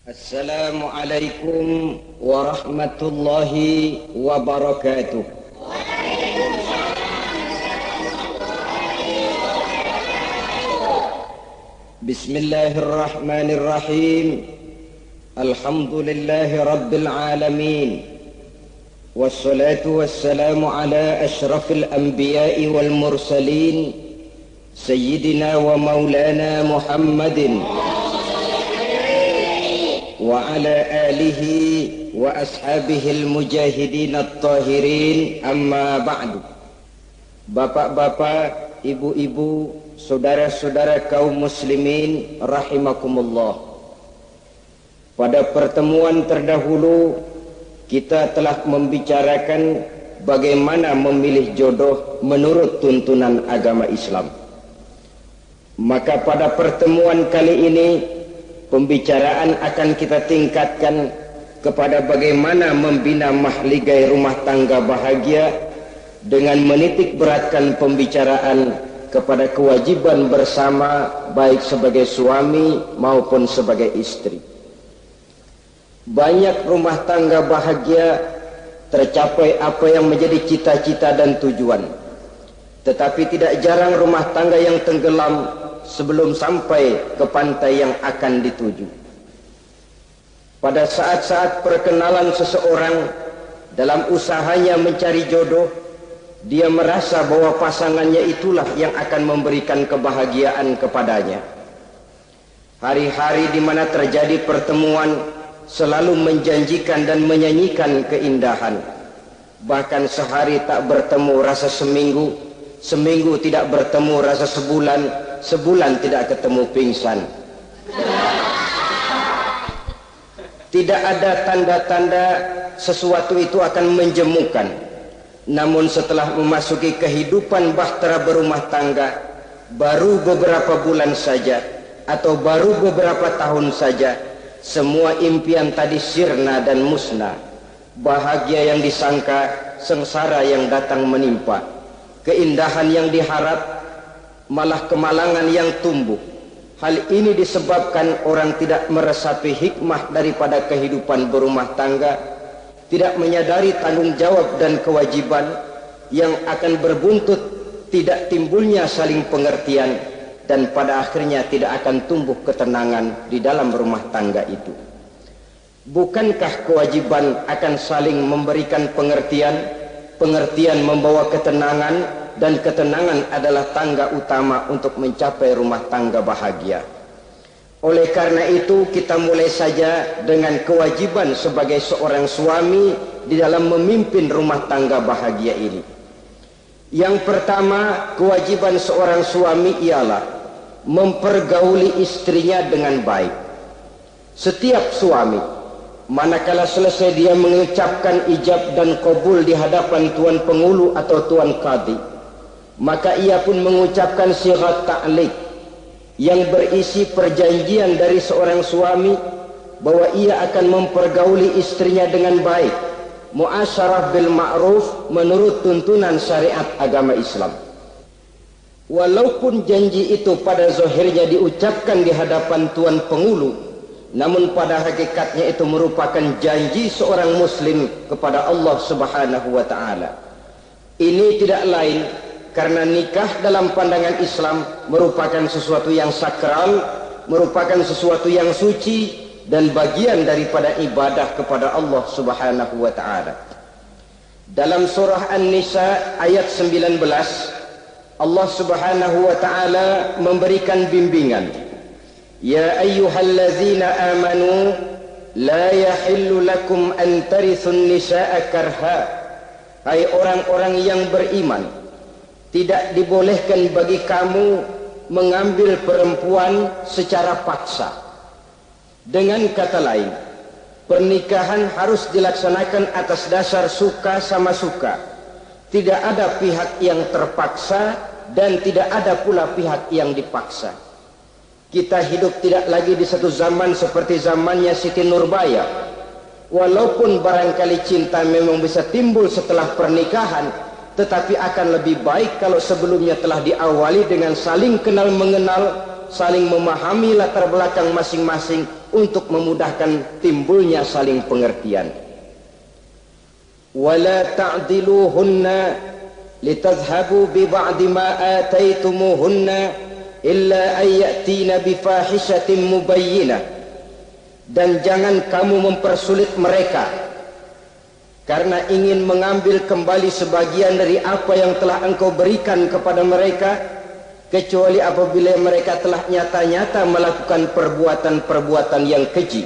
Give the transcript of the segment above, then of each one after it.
Assalamualaikum warahmatullahi wabarakatuh. Bismillahirrahmanirrahim. Alhamdulillahi rabbil alamin. Wassalatu wassalamu ala ashrafil anbiya'i wal mursalin Sayyidina wa maulana Muhammadin wa ala alihi wa ashabihil mujahidin at-tahirin, amma ba'du. Bapak-bapak, ibu-ibu, saudara-saudara kaum muslimin rahimakumullah. Pada pertemuan terdahulu kita telah membicarakan bagaimana memilih jodoh menurut tuntunan agama Islam. Maka pada pertemuan kali ini pembicaraan akan kita tingkatkan kepada bagaimana membina mahligai rumah tangga bahagia dengan menitik beratkan pembicaraan kepada kewajiban bersama baik sebagai suami maupun sebagai istri. Banyak rumah tangga bahagia tercapai apa yang menjadi cita-cita dan tujuan. Tetapi tidak jarang rumah tangga yang tenggelam sebelum sampai ke pantai yang akan dituju. Pada saat-saat perkenalan seseorang dalam usahanya mencari jodoh, dia merasa bahwa pasangannya itulah yang akan memberikan kebahagiaan kepadanya. Hari-hari di mana terjadi pertemuan selalu menjanjikan dan menyanyikan keindahan. Bahkan sehari tak bertemu rasa seminggu, seminggu tidak bertemu rasa sebulan, sebulan tidak ketemu pingsan. Tidak ada tanda-tanda sesuatu itu akan menjemukan. Namun setelah memasuki kehidupan bahtera berumah tangga, baru beberapa bulan saja atau baru beberapa tahun saja, semua impian tadi sirna dan musnah. Bahagia yang disangka, sengsara yang datang menimpa. Keindahan yang diharap, malah kemalangan yang tumbuh. Hal ini disebabkan orang tidak meresapi hikmah daripada kehidupan berumah tangga, tidak menyadari tanggung jawab dan kewajiban yang akan berbuntut tidak timbulnya saling pengertian, dan pada akhirnya tidak akan tumbuh ketenangan di dalam rumah tangga itu. Bukankah kewajiban akan saling memberikan pengertian, pengertian membawa ketenangan, dan ketenangan adalah tangga utama untuk mencapai rumah tangga bahagia. Oleh karena itu kita mulai saja dengan kewajiban sebagai seorang suami di dalam memimpin rumah tangga bahagia ini. Yang pertama, kewajiban seorang suami ialah mempergauli istrinya dengan baik. Setiap suami, manakala selesai dia mengucapkan ijab dan qabul di hadapan tuan pengulu atau tuan qadhi, maka ia pun mengucapkan sighat ta'liq yang berisi perjanjian dari seorang suami bahwa ia akan mempergauli istrinya dengan baik, muasyarah bil ma'ruf menurut tuntunan syariat agama Islam. Walaupun janji itu pada zahirnya diucapkan di hadapan tuan pengulu, namun pada hakikatnya itu merupakan janji seorang muslim kepada Allah Subhanahu wa taala. Ini tidak lain karena nikah dalam pandangan Islam merupakan sesuatu yang sakral, merupakan sesuatu yang suci dan bagian daripada ibadah kepada Allah Subhanahu wa taala. Dalam surah An-Nisa ayat 19, Allah Subhanahu wa taala memberikan bimbingan. Ya ayyuhallazina amanu la yahillu lakum an tarithun nisaa karha. Hai orang-orang yang beriman, tidak dibolehkan bagi kamu mengambil perempuan secara paksa. Dengan kata lain, pernikahan harus dilaksanakan atas dasar suka sama suka. Tidak ada pihak yang terpaksa dan tidak ada pula pihak yang dipaksa. Kita hidup tidak lagi di satu zaman seperti zamannya Siti Nurbaya. Walaupun barangkali cinta memang bisa timbul setelah pernikahan, tetapi akan lebih baik kalau sebelumnya telah diawali dengan saling kenal mengenal, saling memahami latar belakang masing-masing untuk memudahkan timbulnya saling pengertian. Wala ta'diluhunna litadhhabu bi ba'di ma ataitumuhunna illa ayyatina bi fahishatin mubayyinah. Dan jangan kamu mempersulit mereka karena ingin mengambil kembali sebagian dari apa yang telah engkau berikan kepada mereka, kecuali apabila mereka telah nyata-nyata melakukan perbuatan-perbuatan yang keji.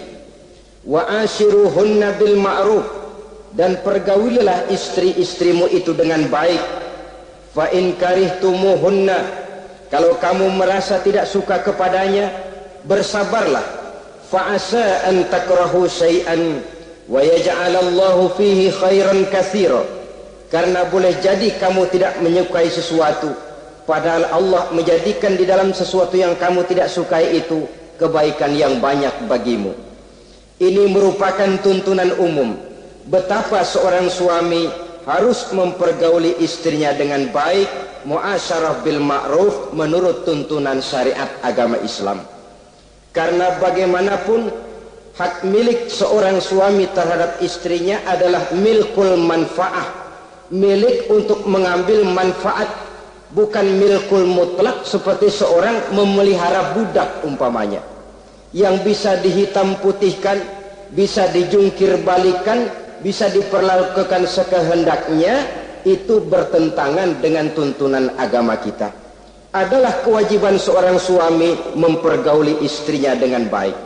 Wa ashiruhunna bil ma'ruf, dan pergaulilah istri-istrimu itu dengan baik. Fa in karihtumuhunna, kalau kamu merasa tidak suka kepadanya, bersabarlah. Fa asa an takrahu syai'an wa yaj'alallahu fihi khairan katsira, karena boleh jadi kamu tidak menyukai sesuatu, padahal Allah menjadikan di dalam sesuatu yang kamu tidak sukai itu kebaikan yang banyak bagimu. Ini merupakan tuntunan umum betapa seorang suami harus mempergauli istrinya dengan baik, muasyarah bil ma'ruf, menurut tuntunan syariat agama Islam. Karena bagaimanapun hak milik seorang suami terhadap istrinya adalah milkul manfaah, milik untuk mengambil manfaat, bukan milkul mutlak seperti seorang memelihara budak umpamanya, yang bisa dihitam putihkan, bisa dijungkir balikan, bisa diperlakukan sekehendaknya. Itu bertentangan dengan tuntunan agama kita. Adalah kewajiban seorang suami mempergauli istrinya dengan baik.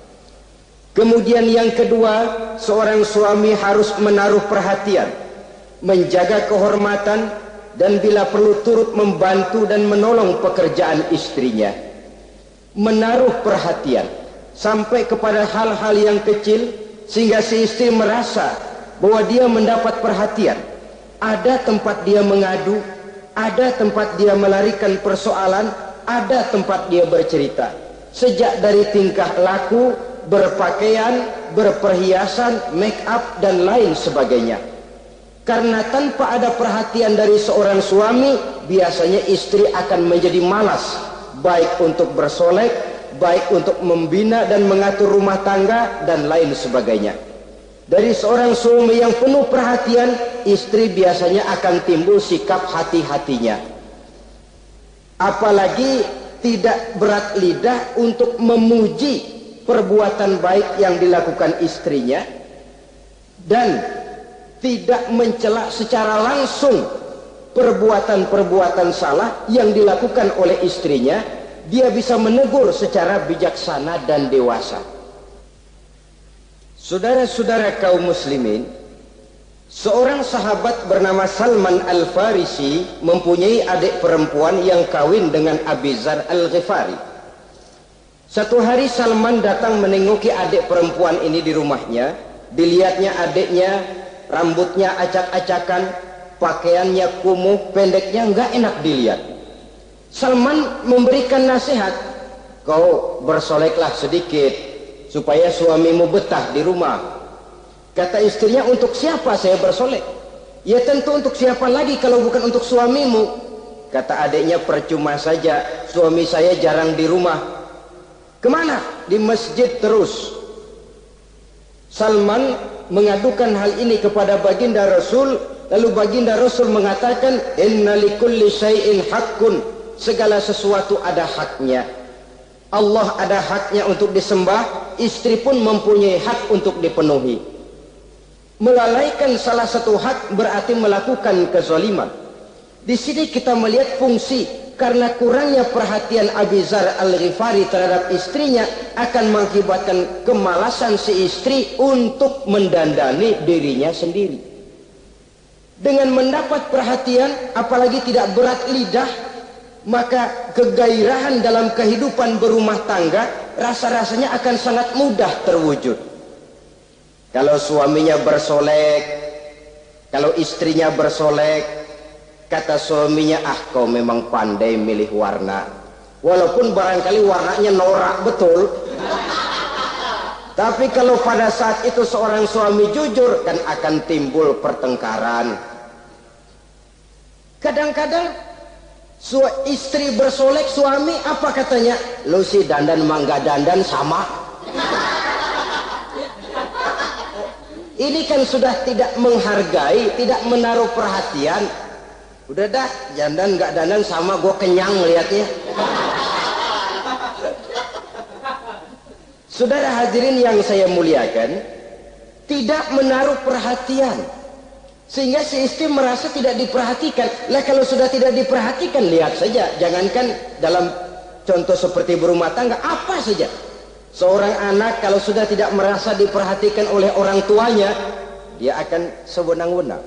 Kemudian yang kedua, seorang suami harus menaruh perhatian, menjaga kehormatan, dan bila perlu turut membantu dan menolong pekerjaan istrinya. Menaruh perhatian sampai kepada hal-hal yang kecil, sehingga si istri merasa bahwa dia mendapat perhatian. Ada tempat dia mengadu, ada tempat dia melarikan persoalan, ada tempat dia bercerita. Sejak dari tingkah laku, berpakaian, berperhiasan, make up, dan lain sebagainya. Karena tanpa ada perhatian dari seorang suami, biasanya istri akan menjadi malas, baik untuk bersolek, baik untuk membina dan mengatur rumah tangga, dan lain sebagainya. Dari seorang suami yang penuh perhatian, istri biasanya akan timbul sikap hati-hatinya. Apalagi tidak berat lidah untuk memuji perbuatan baik yang dilakukan istrinya, dan tidak mencela secara langsung perbuatan-perbuatan salah yang dilakukan oleh istrinya. Dia bisa menegur secara bijaksana dan dewasa. Saudara-saudara kaum muslimin, seorang sahabat bernama Salman Al-Farisi mempunyai adik perempuan yang kawin dengan Abi Dzar Al-Ghifari. Satu hari Salman datang menengoki adik perempuan ini di rumahnya. Dilihatnya adiknya, rambutnya acak-acakan, pakaiannya kumuh, pendeknya enggak enak dilihat. Salman memberikan nasihat, kau bersoleklah sedikit supaya suamimu betah di rumah. Kata istrinya, untuk siapa saya bersolek? Ya tentu untuk siapa lagi kalau bukan untuk suamimu. Kata adiknya, percuma saja, suami saya jarang di rumah. Kemana? Di masjid terus. Salman mengadukan hal ini kepada baginda Rasul, lalu baginda Rasul mengatakan, inna likulli syai'in haqqun, segala sesuatu ada haknya. Allah ada haknya untuk disembah, istri pun mempunyai hak untuk dipenuhi. Melalaikan salah satu hak berarti melakukan kezaliman. Di sini kita melihat fungsi, karena kurangnya perhatian Abi Dzar Al-Ghifari terhadap istrinya akan mengakibatkan kemalasan si istri untuk mendandani dirinya sendiri. Dengan mendapat perhatian, apalagi tidak berat lidah, maka kegairahan dalam kehidupan berumah tangga rasa-rasanya akan sangat mudah terwujud. Kalau suaminya bersolek, kalau istrinya bersolek, kata suaminya, ah kau memang pandai milih warna, walaupun barangkali warnanya norak betul. Tapi kalau pada saat itu seorang suami jujur, kan akan timbul pertengkaran. Kadang-kadang Istri bersolek, suami apa katanya? Lu sih dandan mangga dandan sama. Ini kan sudah tidak menghargai, tidak menaruh perhatian. Udah dah, dandan nggak dandan sama, gue kenyang lihatnya. Saudara hadirin yang saya muliakan, tidak menaruh perhatian, sehingga si istri merasa tidak diperhatikan. Lah kalau sudah tidak diperhatikan, lihat saja, jangankan dalam contoh seperti berumah tangga, apa saja. Seorang anak kalau sudah tidak merasa diperhatikan oleh orang tuanya, dia akan sewenang-wenang.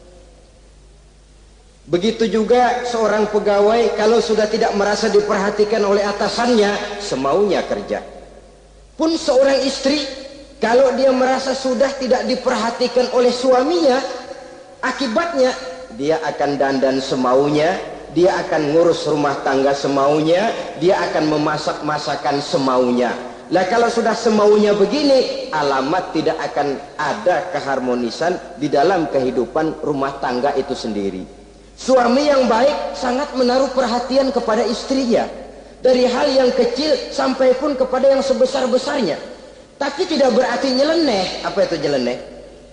Begitu juga seorang pegawai kalau sudah tidak merasa diperhatikan oleh atasannya, semaunya kerja. Pun seorang istri kalau dia merasa sudah tidak diperhatikan oleh suaminya, akibatnya dia akan dandan semaunya, dia akan ngurus rumah tangga semaunya, dia akan memasak masakan semaunya. Lah kalau sudah semaunya begini, alamat tidak akan ada keharmonisan di dalam kehidupan rumah tangga itu sendiri. Suami yang baik sangat menaruh perhatian kepada istrinya, dari hal yang kecil sampai pun kepada yang sebesar-besarnya. Tapi tidak berarti nyeleneh. Apa itu nyeleneh?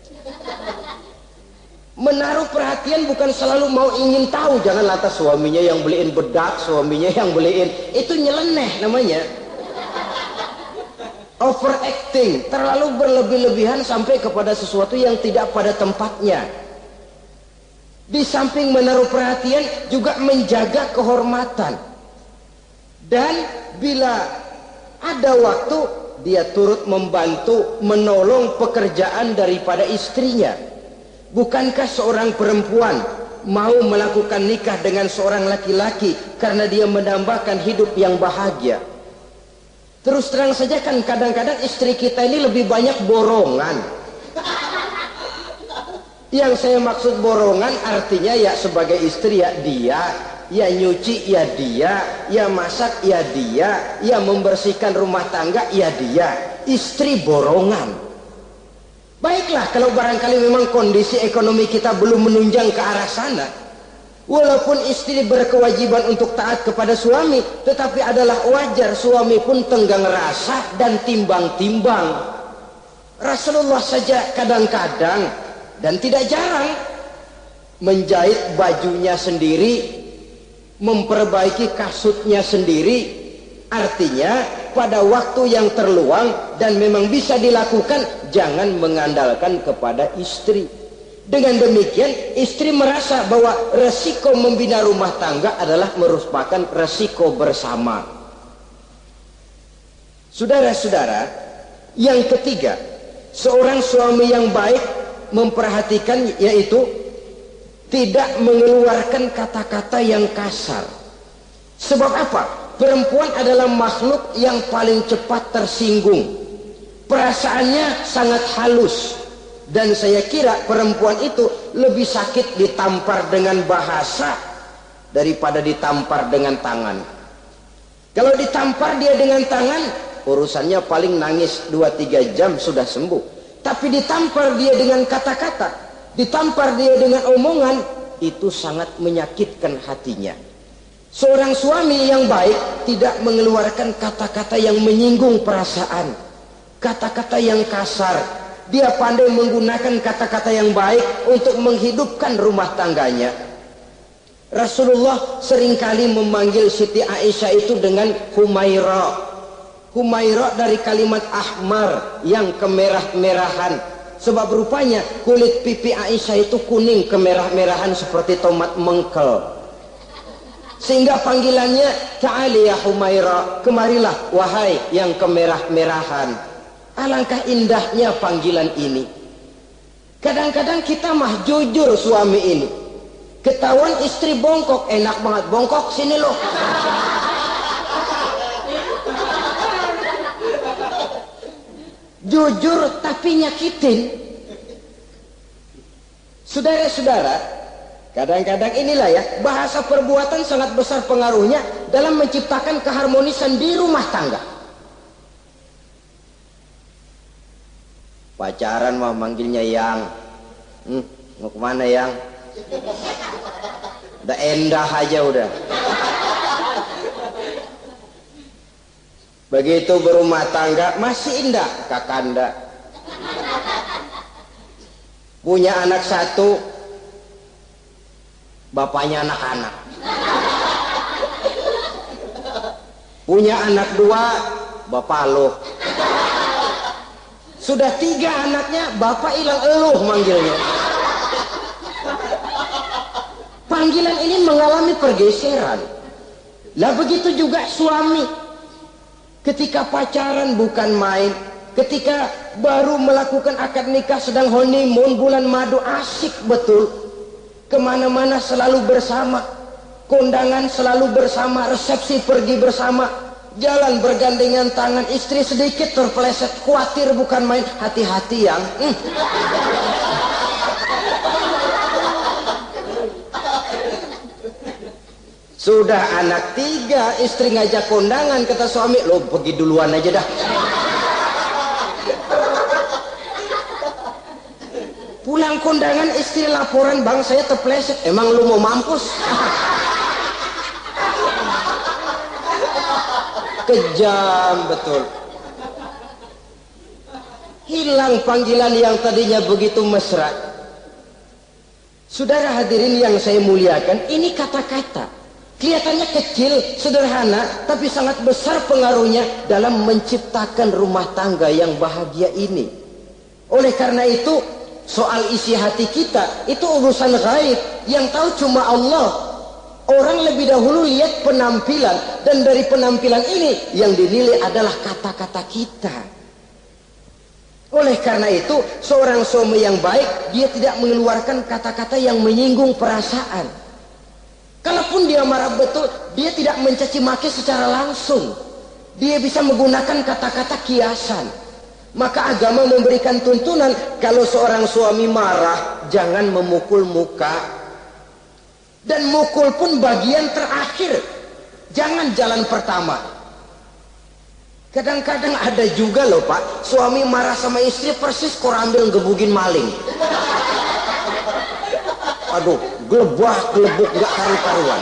Menaruh perhatian bukan selalu mau ingin tahu. Jangan lantas suaminya yang beliin bedak, suaminya yang beliin. Itu nyeleneh namanya. Overacting, terlalu berlebih-lebihan sampai kepada sesuatu yang tidak pada tempatnya. Di samping menaruh perhatian, juga menjaga kehormatan. Dan bila ada waktu, dia turut membantu, menolong pekerjaan daripada istrinya. Bukankah seorang perempuan mau melakukan nikah dengan seorang laki-laki karena dia mendambakan hidup yang bahagia? Terus terang saja kan kadang-kadang istri kita ini lebih banyak borongan. Yang saya maksud borongan artinya ya sebagai istri ya dia, ya nyuci ya dia, ya masak ya dia, ya membersihkan rumah tangga ya dia. Istri borongan. Baiklah kalau barangkali memang kondisi ekonomi kita belum menunjang ke arah sana. Walaupun istri berkewajiban untuk taat kepada suami, tetapi adalah wajar suami pun tenggang rasa dan timbang-timbang. Rasulullah saja kadang-kadang dan tidak jarang menjahit bajunya sendiri, memperbaiki kasutnya sendiri. Artinya pada waktu yang terluang dan memang bisa dilakukan, jangan mengandalkan kepada istri. Dengan demikian istri merasa bahwa resiko membina rumah tangga adalah merupakan resiko bersama. Saudara-saudara, yang ketiga, seorang suami yang baik memperhatikan yaitu tidak mengeluarkan kata-kata yang kasar. Sebab apa? Perempuan adalah makhluk yang paling cepat tersinggung. Perasaannya sangat halus. Dan saya kira perempuan itu lebih sakit ditampar dengan bahasa daripada ditampar dengan tangan. Kalau ditampar dia dengan tangan, urusannya paling nangis 2-3 jam sudah sembuh. Tapi ditampar dia dengan kata-kata, ditampar dia dengan omongan, itu sangat menyakitkan hatinya. Seorang suami yang baik tidak mengeluarkan kata-kata yang menyinggung perasaan, kata-kata yang kasar. Dia pandai menggunakan kata-kata yang baik untuk menghidupkan rumah tangganya. Rasulullah seringkali memanggil Siti Aisyah itu dengan Humaira. Humaira dari kalimat ahmar, yang kemerah-merahan. Sebab rupanya kulit pipi Aisyah itu kuning kemerah-merahan seperti tomat mengkel. Sehingga panggilannya Ta'ali ya Humaira, kemarilah wahai yang kemerah-merahan. Alangkah indahnya panggilan ini. Kadang-kadang kita mah jujur suami ini. Ketahuan istri bongkok, enak banget bongkok sini loh. Jujur tapi nyakitin. Saudara-saudara, kadang-kadang inilah ya, bahasa perbuatan sangat besar pengaruhnya dalam menciptakan keharmonisan di rumah tangga. Pacaran mah manggilnya yang, mau kemana yang? Udah endah aja udah. Begitu berumah tangga masih indah kakanda. Punya anak satu, bapaknya anak-anak. Punya anak dua, bapak lo. Sudah 3 anaknya, bapak hilang eluh manggilnya. Panggilan ini mengalami pergeseran. Lah begitu juga suami. Ketika pacaran bukan main, ketika baru melakukan akad nikah sedang honeymoon bulan madu, asik betul. Kemana-mana selalu bersama, kondangan selalu bersama, resepsi pergi bersama, jalan bergandengan tangan. Istri sedikit terpeleset, khawatir bukan main, hati-hati yang. Sudah anak 3, istri ngajak kondangan, kata suami, lo pergi duluan aja dah. Pulang kondangan, istri laporan, bang saya terpeleset. Emang lu mau mampus? Kejam betul. Hilang panggilan yang tadinya begitu mesra. Saudara hadirin yang saya muliakan, ini kata-kata kelihatannya kecil, sederhana, tapi sangat besar pengaruhnya dalam menciptakan rumah tangga yang bahagia ini. Oleh karena itu, soal isi hati kita itu urusan gaib yang tahu cuma Allah. Orang lebih dahulu lihat penampilan, dan dari penampilan ini yang dinilai adalah kata-kata kita. Oleh karena itu, seorang suami yang baik, dia tidak mengeluarkan kata-kata yang menyinggung perasaan. Kalaupun dia marah betul, dia tidak mencaci maki secara langsung. Dia bisa menggunakan kata-kata kiasan. Maka agama memberikan tuntunan, kalau seorang suami marah, jangan memukul muka. Dan mukul pun bagian terakhir. Jangan jalan pertama. Kadang-kadang ada juga loh Pak, suami marah sama istri persis korambil gebugin maling. Aduh, gelebak-gelebuk gak karu-karuan.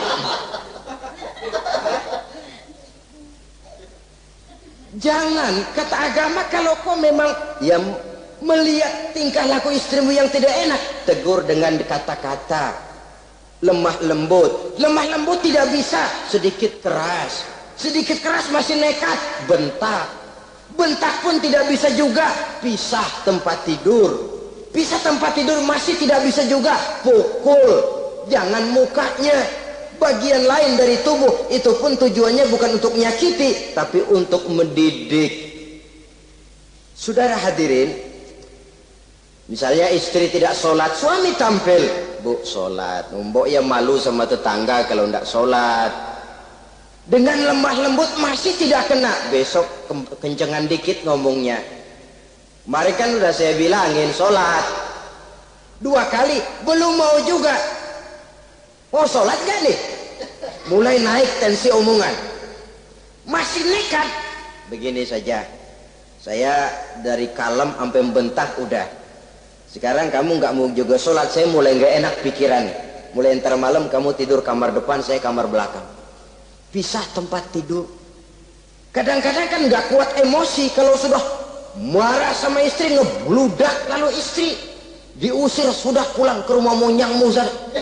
Jangan, kata agama, kalau kau memang ya melihat tingkah laku istrimu yang tidak enak, tegur dengan kata-kata lemah lembut. Lemah lembut tidak bisa, sedikit keras. Sedikit keras masih nekat, bentak. Bentak pun tidak bisa juga, pisah tempat tidur. Bisa tempat tidur masih tidak bisa juga, pukul. Jangan mukanya, bagian lain dari tubuh. Itu pun tujuannya bukan untuk menyakiti, tapi untuk mendidik. Saudara hadirin, misalnya istri tidak sholat, suami tampil, bu sholat. Mbok ya malu sama tetangga kalau tidak sholat. Dengan lemah lembut masih tidak kena, besok kencengan dikit ngomongnya. Mari kan udah saya bilangin sholat 2 kali, belum mau juga. Oh sholat gak nih? Mulai naik tensi omongan. Masih nekat. Begini saja, saya dari kalem sampai bentak udah. Sekarang kamu gak mau juga sholat, saya mulai gak enak pikiran. Mulai ntar malam kamu tidur kamar depan, saya kamar belakang. Pisah tempat tidur. Kadang-kadang kan gak kuat emosi, kalau sudah marah sama istri ngebludak, lalu istri diusir, sudah pulang ke rumah monyang muzar.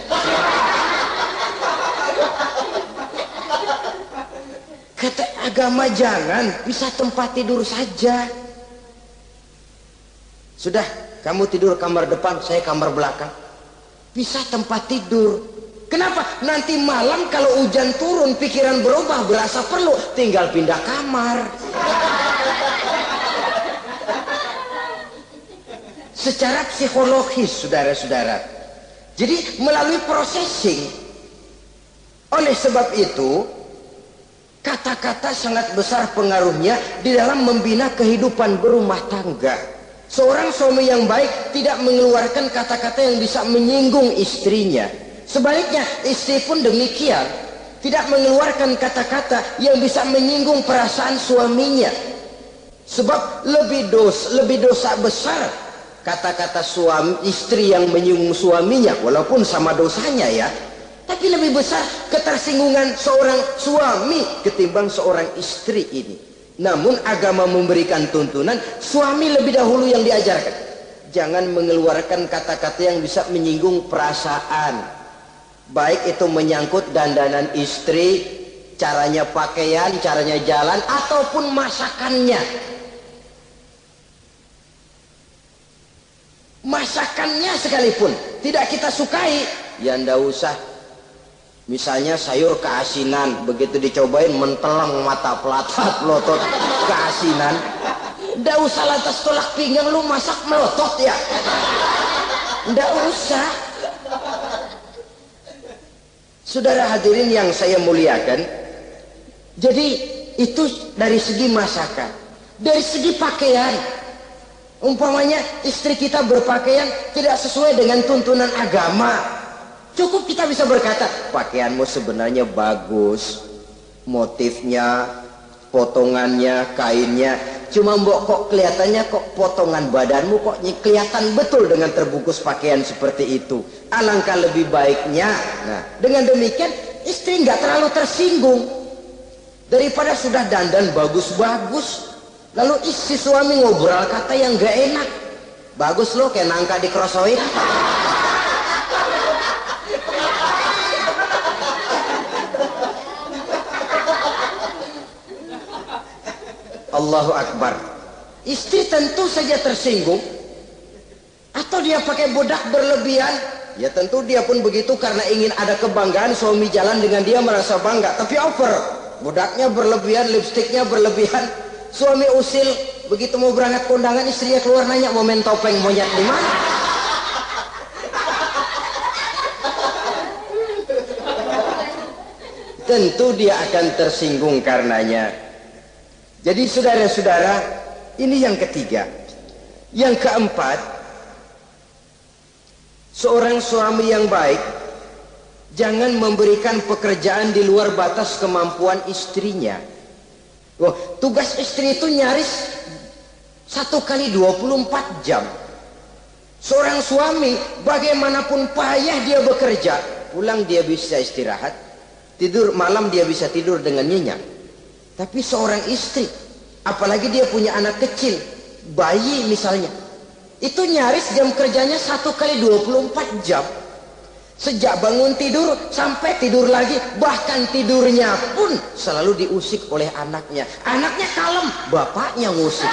Kata agama jangan, bisa tempat tidur saja. Sudah, kamu tidur kamar depan, saya kamar belakang. Bisa tempat tidur. Kenapa? Nanti malam kalau hujan turun, pikiran berubah, berasa perlu, tinggal pindah kamar. Secara psikologis, saudara-saudara. Jadi melalui processing. Oleh sebab itu, kata-kata sangat besar pengaruhnya di dalam membina kehidupan berumah tangga. Seorang suami yang baik tidak mengeluarkan kata-kata yang bisa menyinggung istrinya. Sebaliknya, istri pun demikian. Tidak mengeluarkan kata-kata yang bisa menyinggung perasaan suaminya. Sebab lebih dosa besar kata-kata suami istri yang menyinggung suaminya, walaupun sama dosanya ya, Tapi lebih besar ketersinggungan seorang suami ketimbang seorang istri ini. Namun agama memberikan tuntunan, suami lebih dahulu yang diajarkan. Jangan mengeluarkan kata-kata yang bisa menyinggung perasaan. Baik itu menyangkut dandanan istri, caranya pakaian, caranya jalan, ataupun masakannya. Masakannya sekalipun tidak kita sukai, ya ndak usah. Misalnya sayur keasinan, begitu dicobain mentelang mata pelatat melotot keasinan, ndak usah lantas tolak pinggang, lu masak melotot ya, ndak usah. Saudara hadirin yang saya muliakan, jadi itu dari segi masakan. Dari segi pakaian, umpamanya istri kita berpakaian tidak sesuai dengan tuntunan agama, cukup kita bisa berkata, pakaianmu sebenarnya bagus, motifnya, potongannya, kainnya, cuma mbok kok kelihatannya kok potongan badanmu kok kelihatan betul dengan terbungkus pakaian seperti itu. Alangkah lebih baiknya, nah dengan demikian istri nggak terlalu tersinggung daripada sudah dandan bagus-bagus lalu istri suami ngobrol kata yang nggak enak. Bagus loh kayak nangka dikerosoin. Allahu Akbar. Istri tentu saja tersinggung. Atau dia pakai bedak berlebihan, ya tentu dia pun begitu karena ingin ada kebanggaan, suami jalan dengan dia merasa bangga, tapi over. Bedaknya berlebihan, lipstiknya berlebihan. Suami usil, begitu mau berangkat kondangan istrinya keluar nanya mau main topeng monyet di mana? Tentu dia akan tersinggung karenanya. Jadi saudara-saudara, ini yang ketiga. Yang keempat, seorang suami yang baik jangan memberikan pekerjaan di luar batas kemampuan istrinya. Tugas istri itu nyaris 1 kali 24 jam. Seorang suami bagaimanapun payah dia bekerja, pulang dia bisa istirahat, tidur malam dia bisa tidur dengan nyenyak. Tapi seorang istri, apalagi dia punya anak kecil, bayi misalnya, itu nyaris jam kerjanya 1 kali 24 jam. Sejak bangun tidur sampai tidur lagi, bahkan tidurnya pun selalu diusik oleh anaknya. Anaknya kalem, bapaknya ngusik.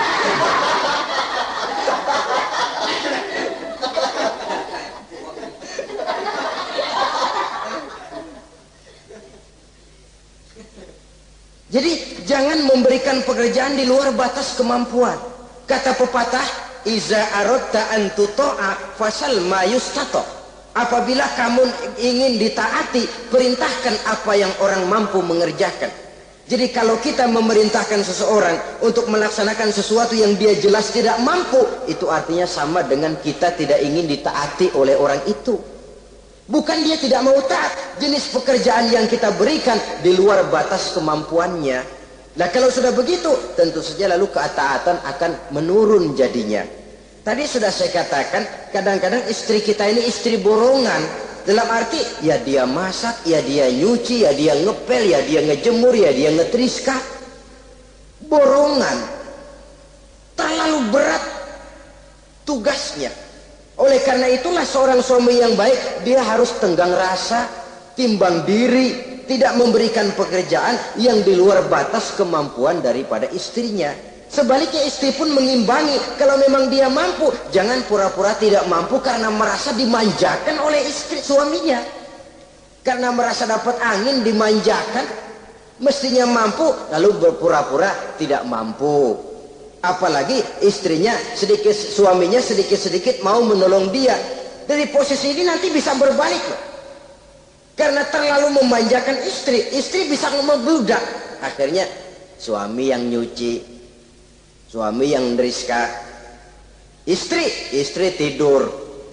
Jadi jangan memberikan pekerjaan di luar batas kemampuan. Kata pepatah, iza aradta an tuta'a fasal ma yustato. Apabila kamu ingin ditaati, perintahkan apa yang orang mampu mengerjakan. Jadi kalau kita memerintahkan seseorang untuk melaksanakan sesuatu yang dia jelas tidak mampu, itu artinya sama dengan kita tidak ingin ditaati oleh orang itu. Bukan dia tidak mau taat, jenis pekerjaan yang kita berikan di luar batas kemampuannya. Nah kalau sudah begitu, tentu saja lalu ketaatan akan menurun jadinya. Tadi sudah saya katakan, kadang-kadang istri kita ini istri borongan. Dalam arti, ya dia masak, ya dia nyuci, ya dia ngepel, ya dia ngejemur, ya dia ngetriska. Borongan. Terlalu berat tugasnya. Oleh karena itulah seorang suami yang baik, dia harus tenggang rasa, timbang diri, tidak memberikan pekerjaan yang di luar batas kemampuan daripada istrinya. Sebaliknya istri pun mengimbangi. Kalau memang dia mampu, jangan pura-pura tidak mampu karena merasa dimanjakan oleh istri suaminya. Karena merasa dapat angin dimanjakan, mestinya mampu lalu berpura-pura tidak mampu. Apalagi istrinya sedikit, suaminya sedikit-sedikit mau menolong dia. Dari posisi ini nanti bisa berbalik loh. Karena terlalu memanjakan istri, istri bisa membludak. Akhirnya suami yang nyuci, suami yang neriska, istri tidur.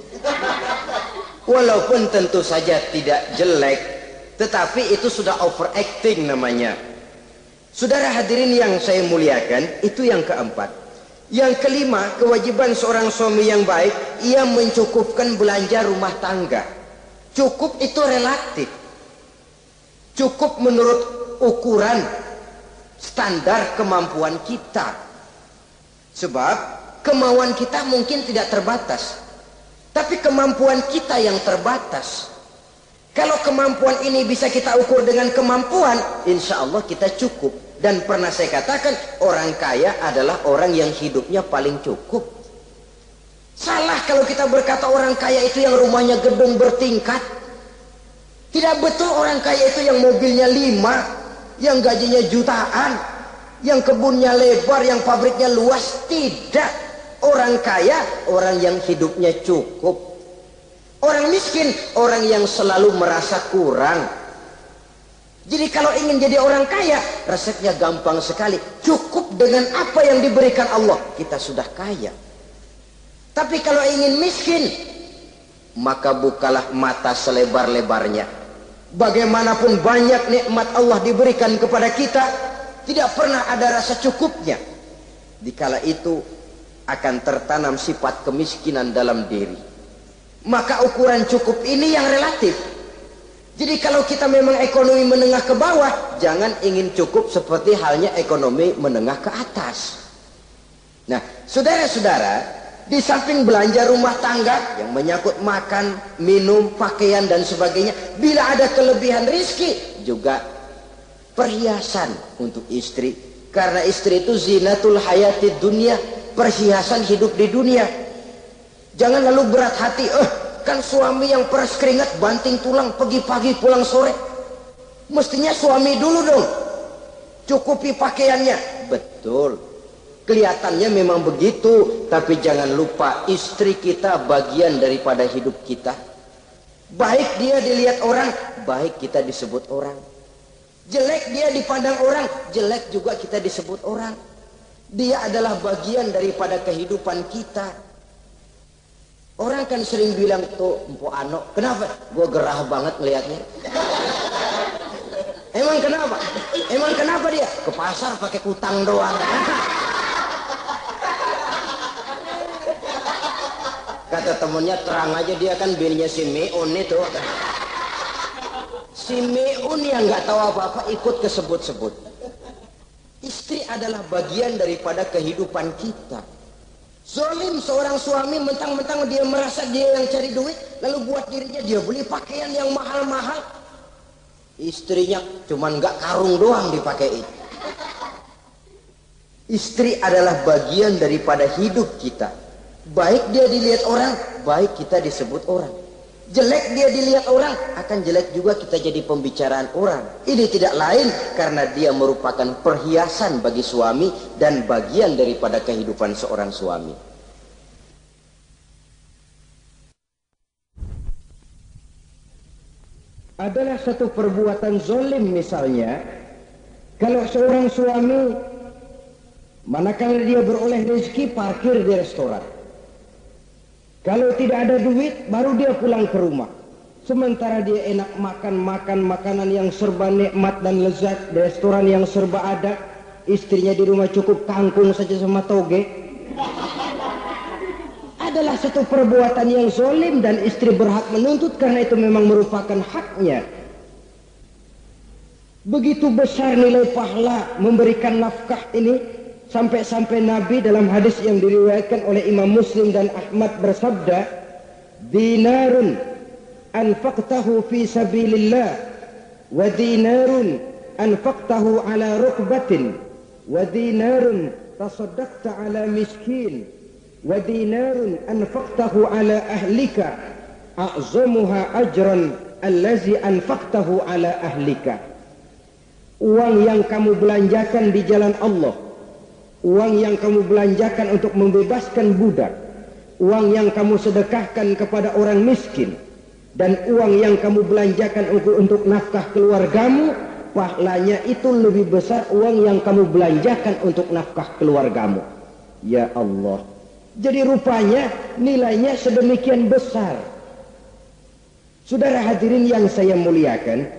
Walaupun tentu saja tidak jelek, tetapi itu sudah overacting namanya. Saudara hadirin yang saya muliakan, itu yang keempat. Yang kelima, kewajiban seorang suami yang baik, ia mencukupkan belanja rumah tangga. Cukup itu relatif. cukup menurut ukuran standar kemampuan kita. Sebab kemauan kita mungkin tidak terbatas, tapi kemampuan kita yang terbatas. Kalau kemampuan ini bisa kita ukur dengan kemampuan, insya Allah kita cukup. Dan pernah saya katakan, orang kaya adalah orang yang hidupnya paling cukup. Salah kalau kita berkata orang kaya itu yang rumahnya gedung bertingkat. Tidak betul orang kaya itu yang mobilnya 5, yang gajinya jutaan, yang kebunnya lebar, yang pabriknya luas. Tidak. Orang kaya, orang yang hidupnya cukup. Orang miskin, orang yang selalu merasa kurang. Jadi kalau ingin jadi orang kaya, resepnya gampang sekali. Cukup dengan apa yang diberikan Allah, kita sudah kaya. Tapi kalau ingin miskin, maka bukalah mata selebar-lebarnya. Bagaimanapun banyak nikmat Allah diberikan kepada kita, tidak pernah ada rasa cukupnya. Dikala itu akan tertanam sifat kemiskinan dalam diri. Maka ukuran cukup ini yang relatif. Jadi kalau kita memang ekonomi menengah ke bawah, jangan ingin cukup seperti halnya ekonomi menengah ke atas. Nah, saudara-saudara, di samping belanja rumah tangga yang menyangkut makan, minum, pakaian dan sebagainya, bila ada kelebihan rizki, juga perhiasan untuk istri. Karena istri itu zinatul hayatid dunia, perhiasan hidup di dunia. Jangan lalu berat hati, kan suami yang peras keringat, banting tulang, pergi pagi pulang sore. Mestinya suami dulu dong cukupi pakaiannya. Betul, kelihatannya memang begitu, tapi jangan lupa istri kita bagian daripada hidup kita. Baik dia dilihat orang, baik kita disebut orang. Jelek dia dipandang orang, jelek juga kita disebut orang. Dia adalah bagian daripada kehidupan kita. Orang kan sering bilang, tuh Mpo Ano, kenapa? Gue gerah banget ngelihatnya. Emang kenapa? Emang kenapa dia? Ke pasar pakai kutang doang. Kata temennya, terang aja dia kan bininya si Meun itu. Si Meun yang nggak tahu apa-apa ikut kesebut-sebut. Istri adalah bagian daripada kehidupan kita. Zolim seorang suami, mentang-mentang dia merasa dia yang cari duit, lalu buat dirinya dia beli pakaian yang mahal-mahal. Istrinya cuman nggak karung doang dipakai. Istri adalah bagian daripada hidup kita. Baik dia dilihat orang, baik kita disebut orang. Jelek dia dilihat orang, akan jelek juga kita jadi pembicaraan orang. Ini tidak lain karena dia merupakan perhiasan bagi suami dan bagian daripada kehidupan seorang suami. Adalah satu perbuatan zolim misalnya, kalau seorang suami manakala dia beroleh rezeki parkir di restoran. Kalau tidak ada duit, baru dia pulang ke rumah. Sementara dia enak makan makanan yang serba nikmat dan lezat, di restoran yang serba ada. Istrinya di rumah cukup kangkung saja sama toge. Adalah satu perbuatan yang zalim dan istri berhak menuntut karena itu memang merupakan haknya. Begitu besar nilai pahala memberikan nafkah ini. Sampai-sampai Nabi dalam hadis yang diriwayatkan oleh Imam Muslim dan Ahmad bersabda, dinarun anfaqtahu fi sabilillah wa dinarun anfaqtahu ala rukbatin wa dinarun tasaddaqta ala miskin wa dinarun anfaqtahu ala ahlika a'zamuha ajran allazi anfaqtahu ala ahlika. Uang yang kamu belanjakan di jalan Allah, uang yang kamu belanjakan untuk membebaskan budak, uang yang kamu sedekahkan kepada orang miskin, dan uang yang kamu belanjakan untuk nafkah keluargamu, pahalanya itu lebih besar uang yang kamu belanjakan untuk nafkah keluargamu. Ya Allah, jadi rupanya nilainya sedemikian besar. Saudara hadirin yang saya muliakan,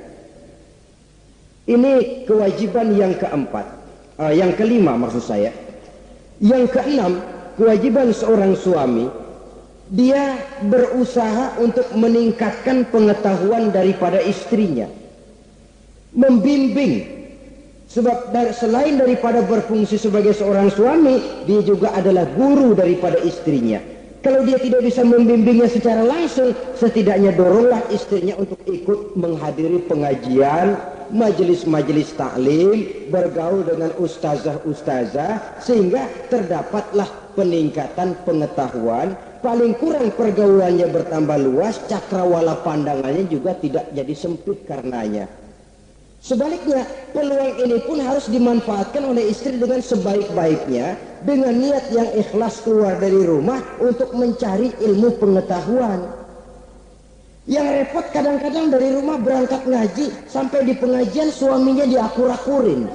ini kewajiban yang keempat. Yang kelima maksud saya. Yang keenam, kewajiban seorang suami, dia berusaha untuk meningkatkan pengetahuan daripada istrinya. membimbing. Sebab selain daripada berfungsi sebagai seorang suami, dia juga adalah guru daripada istrinya. Kalau dia tidak bisa membimbingnya secara langsung, setidaknya doronglah istrinya untuk ikut menghadiri pengajian, majelis-majelis taklim, bergaul dengan ustazah-ustazah, sehingga terdapatlah peningkatan pengetahuan. Paling kurang pergaulannya bertambah luas, cakrawala pandangannya juga tidak jadi sempit karenanya. Sebaliknya, peluang ini pun harus dimanfaatkan oleh istri dengan sebaik-baiknya, dengan niat yang ikhlas keluar dari rumah untuk mencari ilmu pengetahuan. Yang repot kadang-kadang dari rumah berangkat ngaji, sampai di pengajian suaminya diakur-akurin.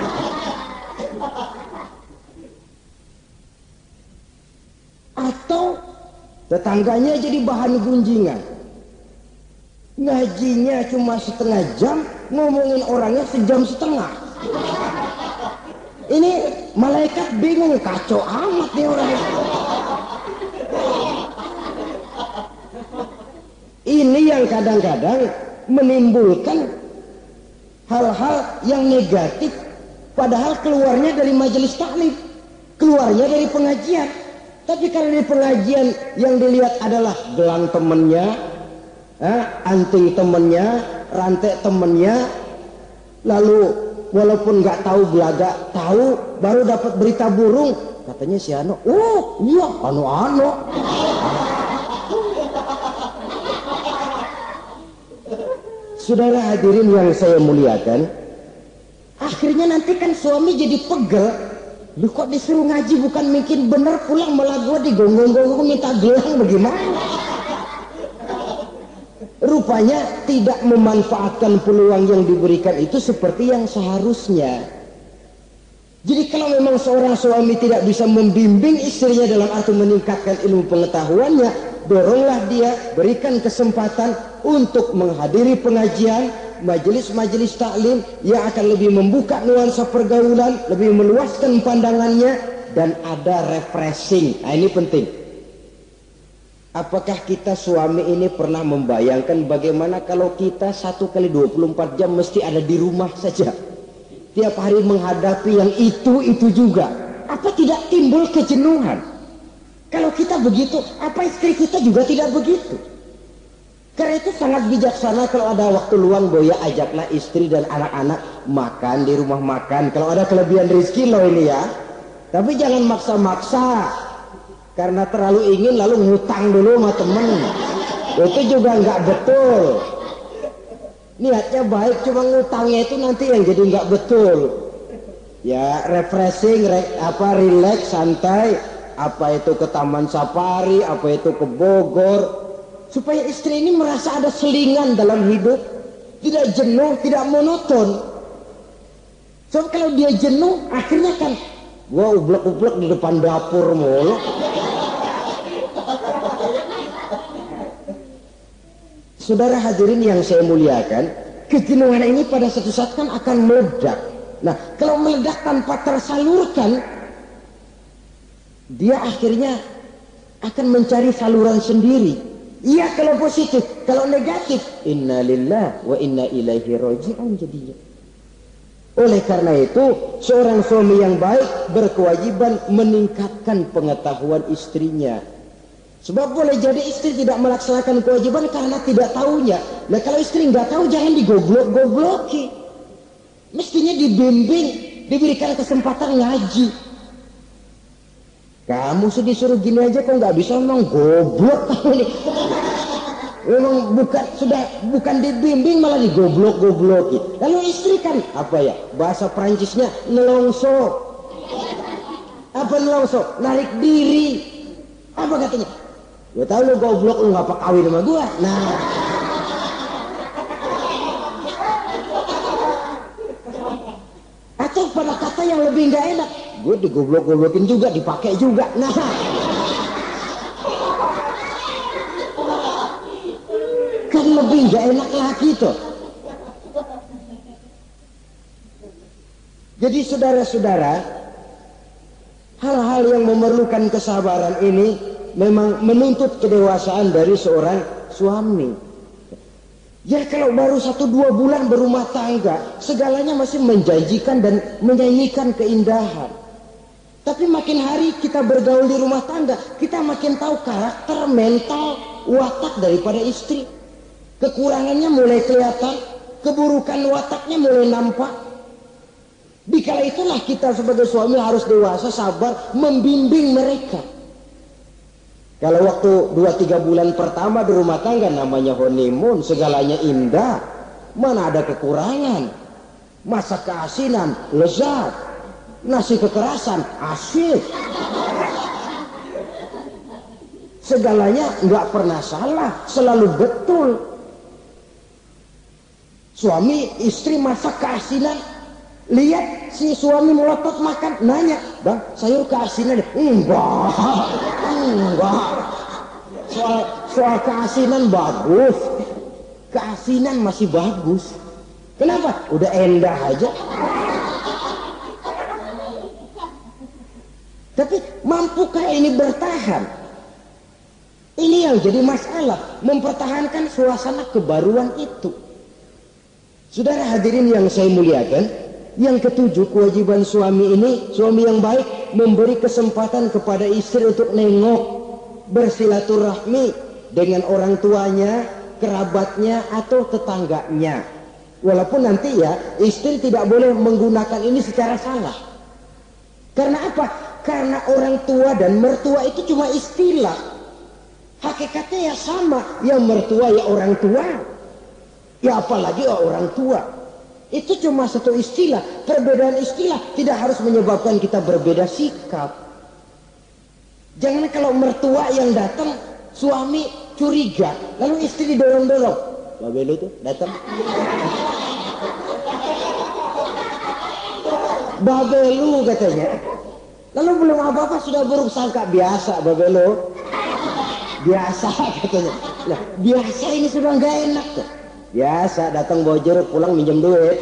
Atau tetangganya jadi bahan gunjingan. Ngajinya cuma setengah jam, ngomongin orangnya sejam setengah. Ini malaikat bingung, kacau amat nih orang. Ini yang kadang-kadang menimbulkan hal-hal yang negatif, padahal keluarnya dari majelis taklim, keluarnya dari pengajian. Tapi kalau di pengajian yang dilihat adalah gelang temennya, anting temennya, rantai temennya, lalu walaupun nggak tahu belaga tahu, baru dapat berita burung, katanya si Ano, oh iya Ano. Saudara hadirin yang saya muliakan, akhirnya nanti kan suami jadi pegel. Lu kok disuruh ngaji bukan mungkin bener, pulang malah gua digonggong-gonggong minta gelang, bagaimana? Rupanya tidak memanfaatkan peluang yang diberikan itu seperti yang seharusnya. Jadi kalau memang seorang suami tidak bisa membimbing istrinya dalam arti meningkatkan ilmu pengetahuannya, doronglah dia, berikan kesempatan untuk menghadiri pengajian, majelis-majelis taklim yang akan lebih membuka nuansa pergaulan, lebih meluaskan pandangannya, dan ada refreshing. Nah, ini penting. Apakah kita suami ini pernah membayangkan bagaimana kalau kita 1x24 jam mesti ada di rumah saja, tiap hari menghadapi yang itu juga? Apa tidak timbul kejenuhan? Kalau kita begitu, apa istri kita juga tidak begitu? Karena itu sangat bijaksana kalau ada waktu luang, Boya ajaklah istri dan anak-anak makan di rumah makan. Kalau ada kelebihan rezeki loh ini ya. Tapi jangan maksa-maksa. Karena terlalu ingin lalu ngutang dulu sama temen. Itu juga nggak betul. Niatnya baik, cuma ngutangnya itu nanti yang jadi nggak betul. Ya refreshing, relax, santai. Apa itu ke Taman Safari, apa itu ke Bogor. Supaya istri ini merasa ada selingan dalam hidup. Tidak jenuh, tidak monoton. So kalau dia jenuh, akhirnya kan gua ublek-ublek di depan dapur mulu. Saudara hadirin yang saya muliakan, kejenuhan ini pada suatu saat kan akan meledak. Nah, kalau meledak tanpa tersalurkan, dia akhirnya akan mencari saluran sendiri. Iya kalau positif, kalau negatif, inna lillahi wa inna ilaihi raji'un jadinya. Oleh karena itu, seorang suami yang baik berkewajiban meningkatkan pengetahuan istrinya. Sebab boleh jadi istri tidak melaksanakan kewajiban karena tidak tahunya. Nah kalau istri nggak tahu, jangan digoblok-gobloki. Mestinya dibimbing, diberikan kesempatan ngaji. Kamu sih disuruh gini aja kok nggak bisa, memang goblok kamu ini. Memang bukan dibimbing malah digoblok-gobloki. Lalu istri kan apa ya? Bahasa Perancisnya nelongso. Apa nelongso? Narik diri. Apa katanya? Gue tahu lu goblok, lu ngapa kawin sama gua. Nah, atau pada kata yang lebih nggak enak, gue digoblok-goblokin juga, dipakai juga. Nah, kan lebih nggak enak lagi tuh. Jadi saudara-saudara, hal-hal yang memerlukan kesabaran ini memang menuntut kedewasaan dari seorang suami. Ya kalau baru 1-2 bulan berumah tangga, segalanya masih menjanjikan dan menyanyikan keindahan. Tapi makin hari kita bergaul di rumah tangga, kita makin tahu karakter, mental, watak daripada istri. Kekurangannya mulai kelihatan, keburukan wataknya mulai nampak. Dikala itulah kita sebagai suami harus dewasa, sabar, membimbing mereka. Kalau waktu 2-3 bulan pertama di rumah tangga namanya honeymoon, segalanya indah, mana ada kekurangan. Masak keasinan, lezat. Nasi kekerasan, asyik. Segalanya nggak pernah salah, selalu betul. Suami istri masak keasinan, lihat si suami melotot makan, nanya, bang sayur keasinan? Enggak. Soal keasinan bagus, keasinan masih bagus. Kenapa? Udah endah aja. Tapi mampukah ini bertahan? Ini yang jadi masalah, mempertahankan suasana kebaruan itu. Saudara hadirin yang saya muliakan, yang ketujuh, kewajiban suami ini, suami yang baik memberi kesempatan kepada istri untuk nengok, bersilaturahmi dengan orang tuanya, kerabatnya atau tetangganya. Walaupun nanti ya istri tidak boleh menggunakan ini secara salah. Karena apa? Karena orang tua dan mertua itu cuma istilah. Hakikatnya ya sama, yang mertua ya orang tua. Ya apalagi orang tua. Itu cuma satu istilah. Perbedaan istilah tidak harus menyebabkan kita berbeda sikap. Jangan kalau mertua yang datang, suami curiga, lalu istri didorong-dorong. Babelu tuh datang. Babelu katanya. Lalu belum apa-apa sudah buruk sangka, biasa babelu. Biasa katanya. Nah, biasa ini sudah nggak enak tuh. Biasa datang bawa jeruk, pulang minjem duit.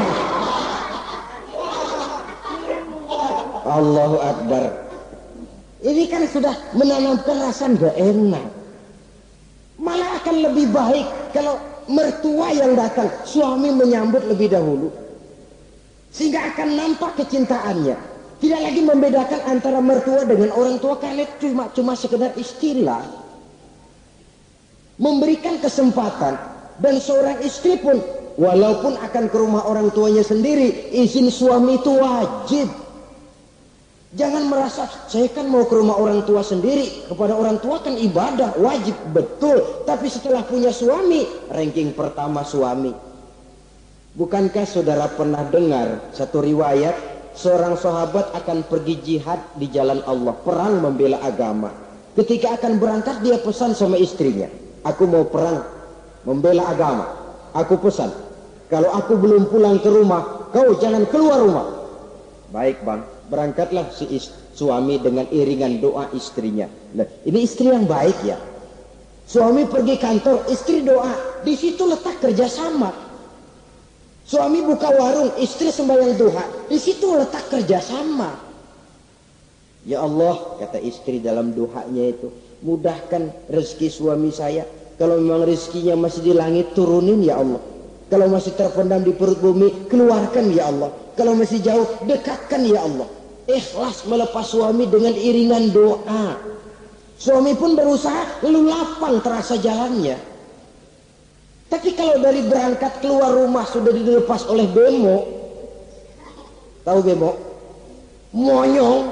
Allahu Akbar. Ini kan sudah menanamkan rasa nggak enak. Malah akan lebih baik kalau mertua yang datang, suami menyambut lebih dahulu, sehingga akan nampak kecintaannya. Tidak lagi membedakan antara mertua dengan orang tua, karena cuma sekedar istilah. Memberikan kesempatan, dan seorang istri pun walaupun akan ke rumah orang tuanya sendiri, izin suami itu wajib. Jangan merasa saya kan mau ke rumah orang tua sendiri, kepada orang tua kan ibadah, wajib, betul. Tapi setelah punya suami, ranking pertama suami. Bukankah saudara pernah dengar satu riwayat, seorang sahabat akan pergi jihad di jalan Allah, perang membela agama. Ketika akan berangkat dia pesan sama istrinya, aku mau perang membela agama. Aku pesan, kalau aku belum pulang ke rumah, kau jangan keluar rumah. Baik bang. Berangkatlah si suami dengan iringan doa istrinya. Nah, ini istri yang baik ya. Suami pergi kantor, istri doa. Di situ letak kerjasama. Suami buka warung, istri sembahyang duha. Di situ letak kerjasama. Ya Allah, kata istri dalam doanya itu, mudahkan rezeki suami saya. Kalau memang rezekinya masih di langit, turunin ya Allah. Kalau masih terpendam di perut bumi, keluarkan ya Allah. Kalau masih jauh, dekatkan ya Allah. Ikhlas melepas suami dengan iringan doa. Suami pun berusaha, lalu lapang terasa jalannya. Tapi kalau dari berangkat keluar rumah sudah dilepas oleh bemo, tahu bemo? Monyong.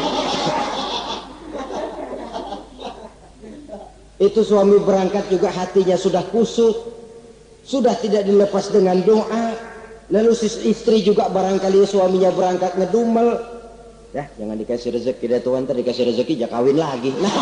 Itu suami berangkat juga hatinya sudah kusut, sudah tidak dilepas dengan doa. Lalu si istri juga barangkali suaminya berangkat ngedumel. Ya, jangan dikasih rezeki dari Tuhan, ntar dikasih rezeki jangan kawin lagi. Nah.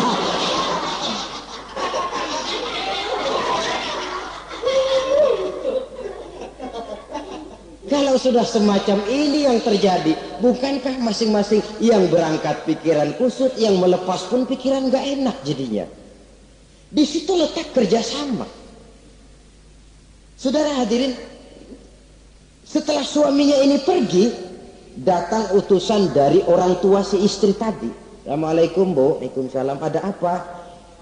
Kalau sudah semacam ini yang terjadi, bukankah masing-masing yang berangkat pikiran kusut, yang melepas pun pikiran gak enak jadinya. Di situ letak kerjasama. Saudara hadirin, setelah suaminya ini pergi, datang utusan dari orang tua si istri tadi. Assalamualaikum bu. Waalaikumsalam. Ada apa?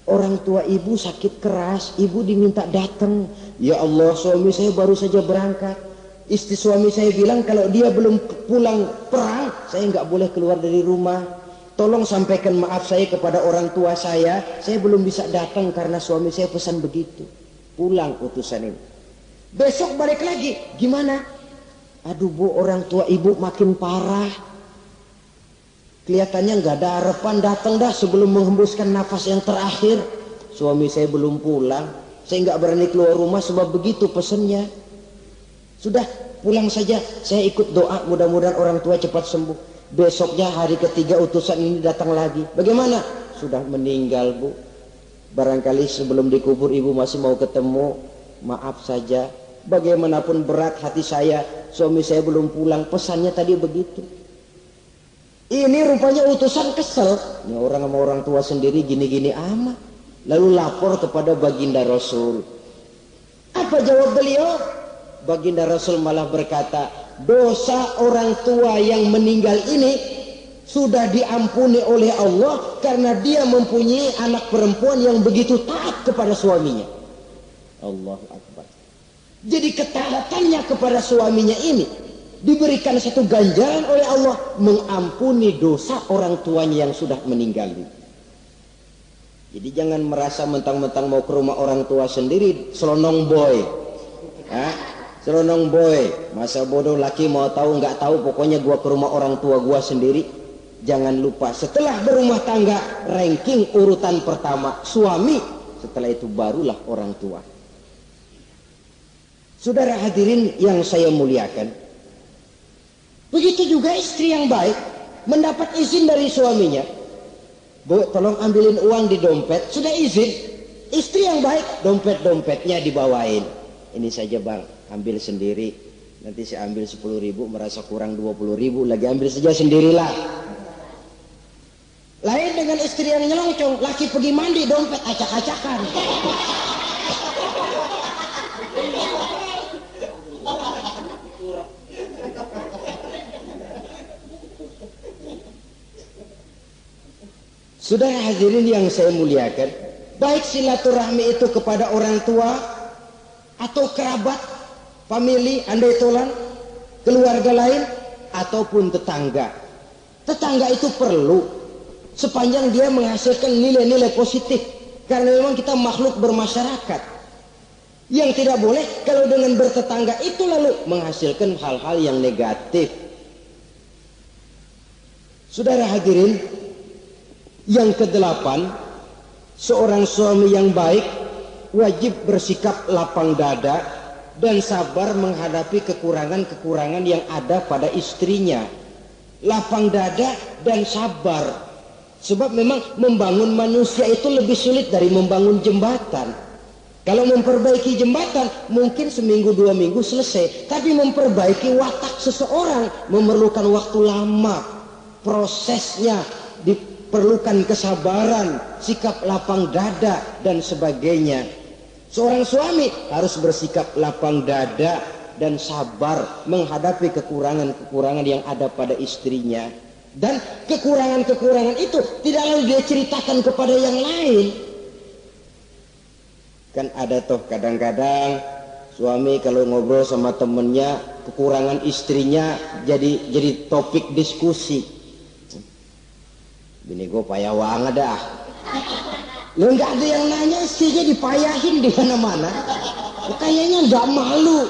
orang tua ibu sakit keras, ibu diminta datang. Ya Allah, suami saya baru saja berangkat. Istri suami saya bilang kalau dia belum pulang perang, saya nggak boleh keluar dari rumah. Tolong sampaikan maaf saya kepada orang tua saya belum bisa datang karena suami saya pesan begitu. Pulang utusan ini. Besok balik lagi, gimana? Aduh bu, orang tua ibu makin parah. Kelihatannya nggak ada harapan, datang dah sebelum menghembuskan nafas yang terakhir. Suami saya belum pulang, saya nggak berani keluar rumah sebab begitu pesennya. Sudah pulang saja, saya ikut doa mudah-mudahan orang tua cepat sembuh. Besoknya hari ketiga utusan ini datang lagi. Bagaimana? Sudah meninggal bu. Barangkali sebelum dikubur ibu masih mau ketemu. Maaf saja, bagaimanapun berat hati saya, suami saya belum pulang, pesannya tadi begitu. Ini rupanya utusan kesel. Ini orang sama orang tua sendiri gini-gini amat. Lalu lapor kepada baginda Rasul. Apa jawab beliau? Baginda Rasul malah berkata, dosa orang tua yang meninggal ini sudah diampuni oleh Allah karena dia mempunyai anak perempuan yang begitu taat kepada suaminya. Allahu Akbar. Jadi ketaatannya kepada suaminya ini diberikan satu ganjaran oleh Allah, mengampuni dosa orang tuanya yang sudah meninggal. Jadi jangan merasa mentang-mentang mau ke rumah orang tua sendiri selonong boy. Selonong boy, masa bodoh laki mau tahu nggak tahu, pokoknya gua ke rumah orang tua gua sendiri. Jangan lupa setelah berumah tangga, ranking urutan pertama suami, setelah itu barulah orang tua. Saudara hadirin yang saya muliakan, begitu juga istri yang baik mendapat izin dari suaminya. Bu, tolong ambilin uang di dompet. Sudah izin. Istri yang baik, dompet-dompetnya dibawain. Ini saja bang, ambil sendiri. Nanti saya ambil 10.000, merasa kurang 20.000, lagi ambil saja sendirilah. Lain dengan istri yang nyelongcong, laki pergi mandi, dompet acak-acakan. Saudara hadirin yang saya muliakan, baik silaturahmi itu kepada orang tua atau kerabat, famili, andai tolan, keluarga lain ataupun tetangga. Tetangga itu perlu sepanjang dia menghasilkan nilai-nilai positif, karena memang kita makhluk bermasyarakat. Yang tidak boleh kalau dengan bertetangga itu lalu menghasilkan hal-hal yang negatif. Saudara hadirin yang ke-8, seorang suami yang baik wajib bersikap lapang dada dan sabar menghadapi kekurangan-kekurangan yang ada pada istrinya. Lapang dada dan sabar, sebab memang membangun manusia itu lebih sulit dari membangun jembatan. Kalau memperbaiki jembatan mungkin seminggu 2 minggu selesai, tapi memperbaiki watak seseorang memerlukan waktu lama. Prosesnya diperlukan kesabaran, sikap lapang dada dan sebagainya. Seorang suami harus bersikap lapang dada dan sabar menghadapi kekurangan-kekurangan yang ada pada istrinya. Dan kekurangan-kekurangan itu tidak lalu dia ceritakan kepada yang lain. Kan ada toh kadang-kadang suami kalau ngobrol sama temennya, kekurangan istrinya jadi topik diskusi. Bini gue payah banget dah. Lo nggak ada yang nanya, istrinya dipayahin di mana-mana. Kayaknya nggak malu.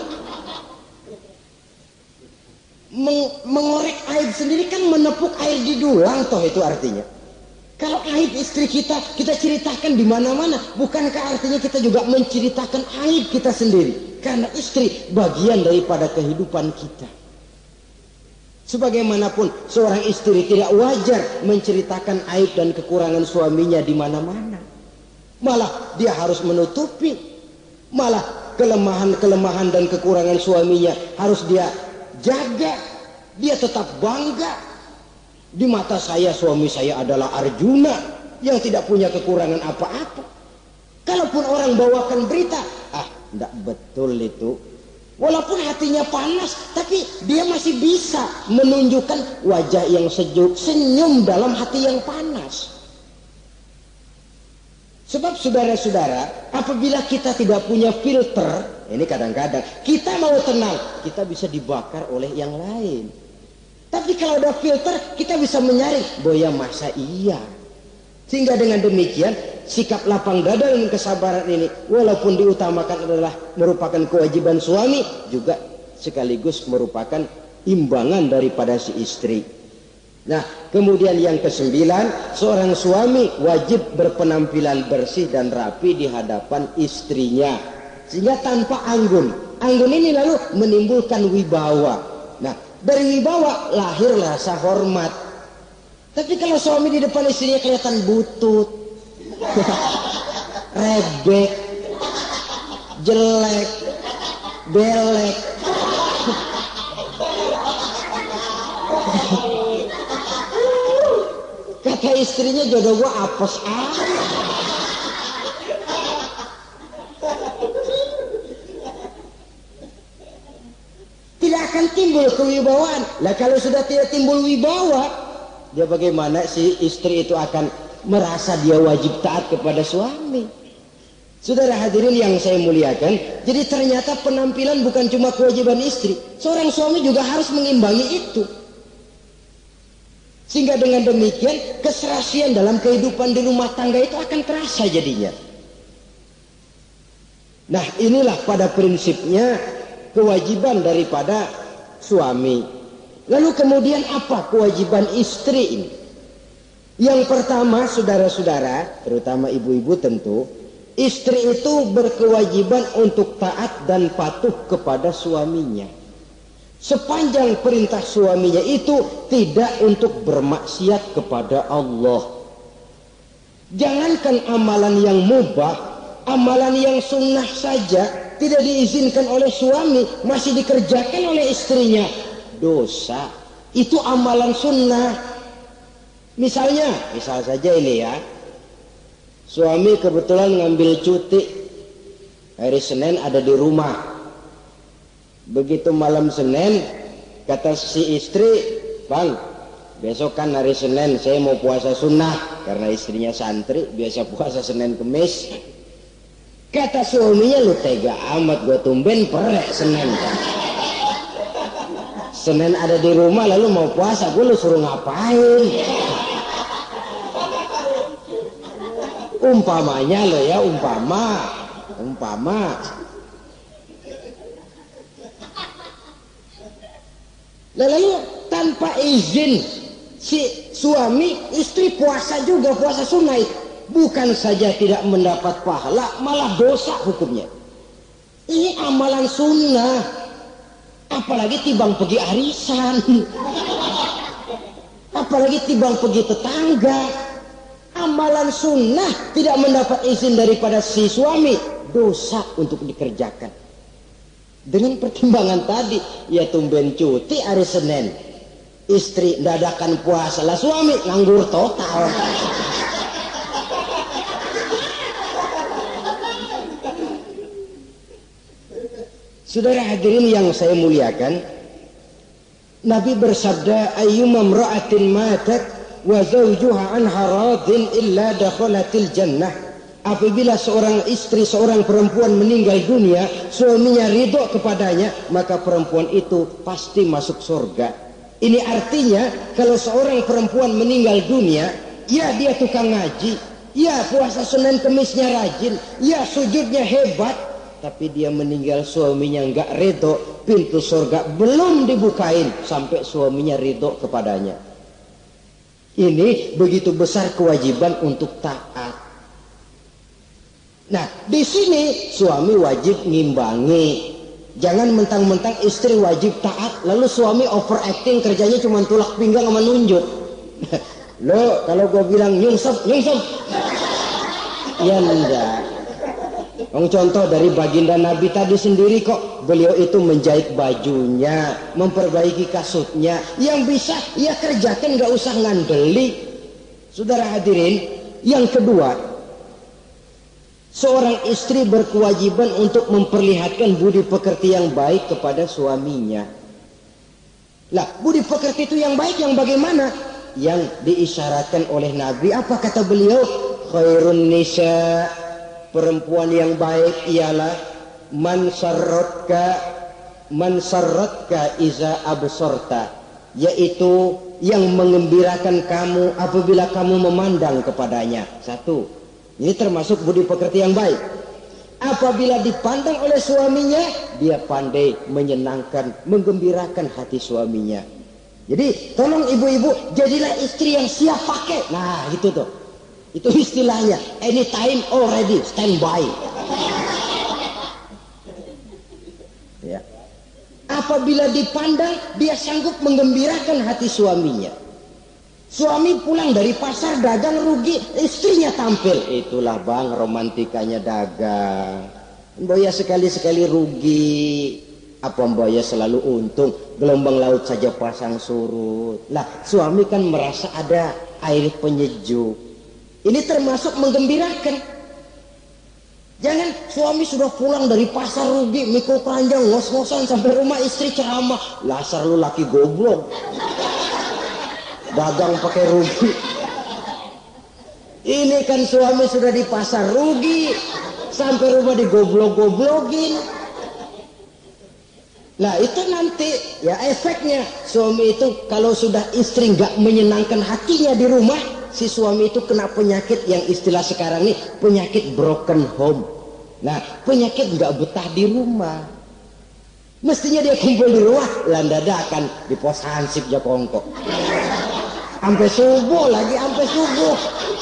Mengorek aib sendiri kan menepuk air di dulang toh itu artinya. Kalau aib istri kita ceritakan di mana-mana, bukankah artinya kita juga menceritakan aib kita sendiri? Karena istri bagian daripada kehidupan kita. Sebagaimanapun seorang istri tidak wajar menceritakan aib dan kekurangan suaminya di mana-mana. Malah dia harus menutupi. Malah kelemahan-kelemahan dan kekurangan suaminya harus dia jaga. Dia tetap bangga. Di mata saya suami saya adalah Arjuna yang tidak punya kekurangan apa-apa. Kalaupun orang bawakan berita, tidak betul itu. Walaupun hatinya panas, tapi dia masih bisa menunjukkan wajah yang sejuk, senyum dalam hati yang panas. Sebab saudara-saudara, apabila kita tidak punya filter, ini kadang-kadang kita mau tenang, kita bisa dibakar oleh yang lain. Tapi kalau ada filter, kita bisa menyaring, boya masa iya. Sehingga dengan demikian, sikap lapang dada dan kesabaran ini, walaupun diutamakan adalah merupakan kewajiban suami, juga sekaligus merupakan imbangan daripada si istri. Nah, kemudian yang ke-9, seorang suami wajib berpenampilan bersih dan rapi di hadapan istrinya, sehingga tanpa anggun. Anggun ini lalu menimbulkan wibawa. Nah, dari wibawa lahir rasa hormat. Tapi kalau suami di depan istrinya kelihatan butut, rebek, jelek, belek, kata istrinya, jodoh gua apes tidak akan timbul kewibawaan. Lah kalau sudah tidak timbul wibawa, dia bagaimana si istri itu akan merasa dia wajib taat kepada suami? Saudara hadirin yang saya muliakan, jadi ternyata penampilan bukan cuma kewajiban istri, seorang suami juga harus mengimbangi itu. Sehingga dengan demikian keserasian dalam kehidupan di rumah tangga itu akan terasa jadinya. Nah, inilah pada prinsipnya kewajiban daripada suami. Lalu kemudian apa kewajiban istri ini? Yang pertama, saudara-saudara, terutama ibu-ibu tentu, istri itu berkewajiban untuk taat dan patuh kepada suaminya. Sepanjang perintah suaminya itu tidak untuk bermaksiat kepada Allah. Jangankan amalan yang mubah, amalan yang sunnah saja tidak diizinkan oleh suami, masih dikerjakan oleh istrinya, dosa. Itu amalan sunnah. Misal saja ini ya, suami kebetulan ngambil cuti hari Senin, ada di rumah. Begitu malam Senin, kata si istri, "Bang, besok kan hari Senin, saya mau puasa sunnah." Karena istrinya santri, biasa puasa Senin Kemis. Kata suaminya, "Lu tega amat, gua tumben perek Senin. Senin ada di rumah lalu mau puasa, gua lu suruh ngapain?" Umpamanya lo ya, umpama. Lalu tanpa izin si suami, istri puasa juga, puasa sunnah. Bukan saja tidak mendapat pahala, malah dosa hukumnya. Ini amalan sunnah. Apalagi tibang pergi arisan, apalagi tibang pergi tetangga. Amalan sunnah tidak mendapat izin daripada si suami, dosa untuk dikerjakan. Dengan pertimbangan tadi, ya tumben cuti hari Senin, istri dadakan puasa, lah suami nganggur total. Saudara hadirin yang saya muliakan, Nabi bersabda, "Ayyuma imra'atin matat wa zawjuha anha radin illa dakhalatil jannah." Apabila seorang istri, seorang perempuan meninggal dunia, suaminya ridho kepadanya, maka perempuan itu pasti masuk surga. Ini artinya kalau seorang perempuan meninggal dunia, ya dia tukang ngaji, ya puasa Senin Kemisnya rajin, ya sujudnya hebat, tapi dia meninggal suaminya enggak ridho, pintu surga belum dibukain sampai suaminya ridho kepadanya. Ini begitu besar kewajiban untuk taat. Nah, di sini suami wajib ngimbangi. Jangan mentang-mentang istri wajib taat, lalu suami overacting, kerjanya cuma tulak pinggang sama nunjuk. Lo kalau gue bilang nyungsep, ya enggak. Contoh dari baginda Nabi tadi sendiri kok, beliau itu menjahit bajunya, memperbaiki kasutnya. Yang bisa ya kerjakan, nggak usah ngandeli. Saudara hadirin, yang kedua, seorang istri berkewajiban untuk memperlihatkan budi pekerti yang baik kepada suaminya. Lah, budi pekerti itu yang baik yang bagaimana? Yang diisyaratkan oleh Nabi. Apa kata beliau? Khairun nisa, perempuan yang baik ialah man sarratka iza absorta, yaitu yang mengembirakan kamu apabila kamu memandang kepadanya. Satu, ini termasuk budi pekerti yang baik. Apabila dipandang oleh suaminya, dia pandai menyenangkan, menggembirakan hati suaminya. Jadi tolong ibu-ibu, jadilah istri yang siap pakai. Nah gitu tuh, itu istilahnya, anytime already standby. Ya. Apabila dipandang, dia sanggup menggembirakan hati suaminya. Suami pulang dari pasar dagang rugi, istrinya tampil. Itulah bang romantikanya dagang. Mboya sekali-sekali rugi, apa mboya selalu untung? Gelombang laut saja pasang surut. Lah suami kan merasa ada air penyejuk. Ini termasuk menggembirakan. Jangan suami sudah pulang dari pasar rugi, mikul keranjang, ngos-ngosan sampai rumah istri ceramah. Lasar lu laki goblok. Dagang pakai rugi. Ini kan suami sudah di pasar rugi, sampai rumah digoblok-goblokin. Nah itu nanti ya efeknya, suami itu kalau sudah istri nggak menyenangkan hatinya di rumah, si suami itu kena penyakit yang istilah sekarang ini penyakit broken home. Nah penyakit nggak betah di rumah. Mestinya dia kumpul di rumah, landadakan di pos hansip Jakongko. Sampai subuh lagi, sampai subuh.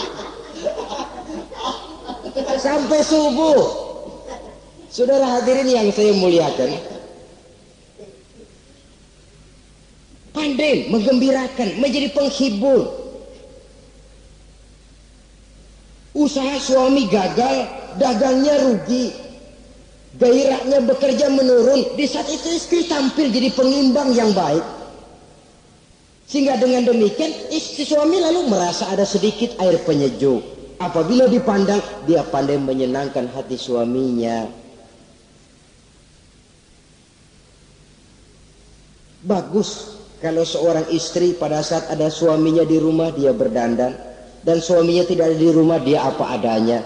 Sampai subuh. Saudara hadirin yang saya muliakan, pandai menggembirakan, menjadi penghibur. Usaha suami gagal, dagangnya rugi, gairahnya bekerja menurun. Di saat itu istri tampil jadi pengimbang yang baik. Sehingga dengan demikian istri suami lalu merasa ada sedikit air penyejuk. Apabila dipandang, dia pandai menyenangkan hati suaminya. Bagus kalau seorang istri pada saat ada suaminya di rumah dia berdandan, dan suaminya tidak ada di rumah dia apa adanya.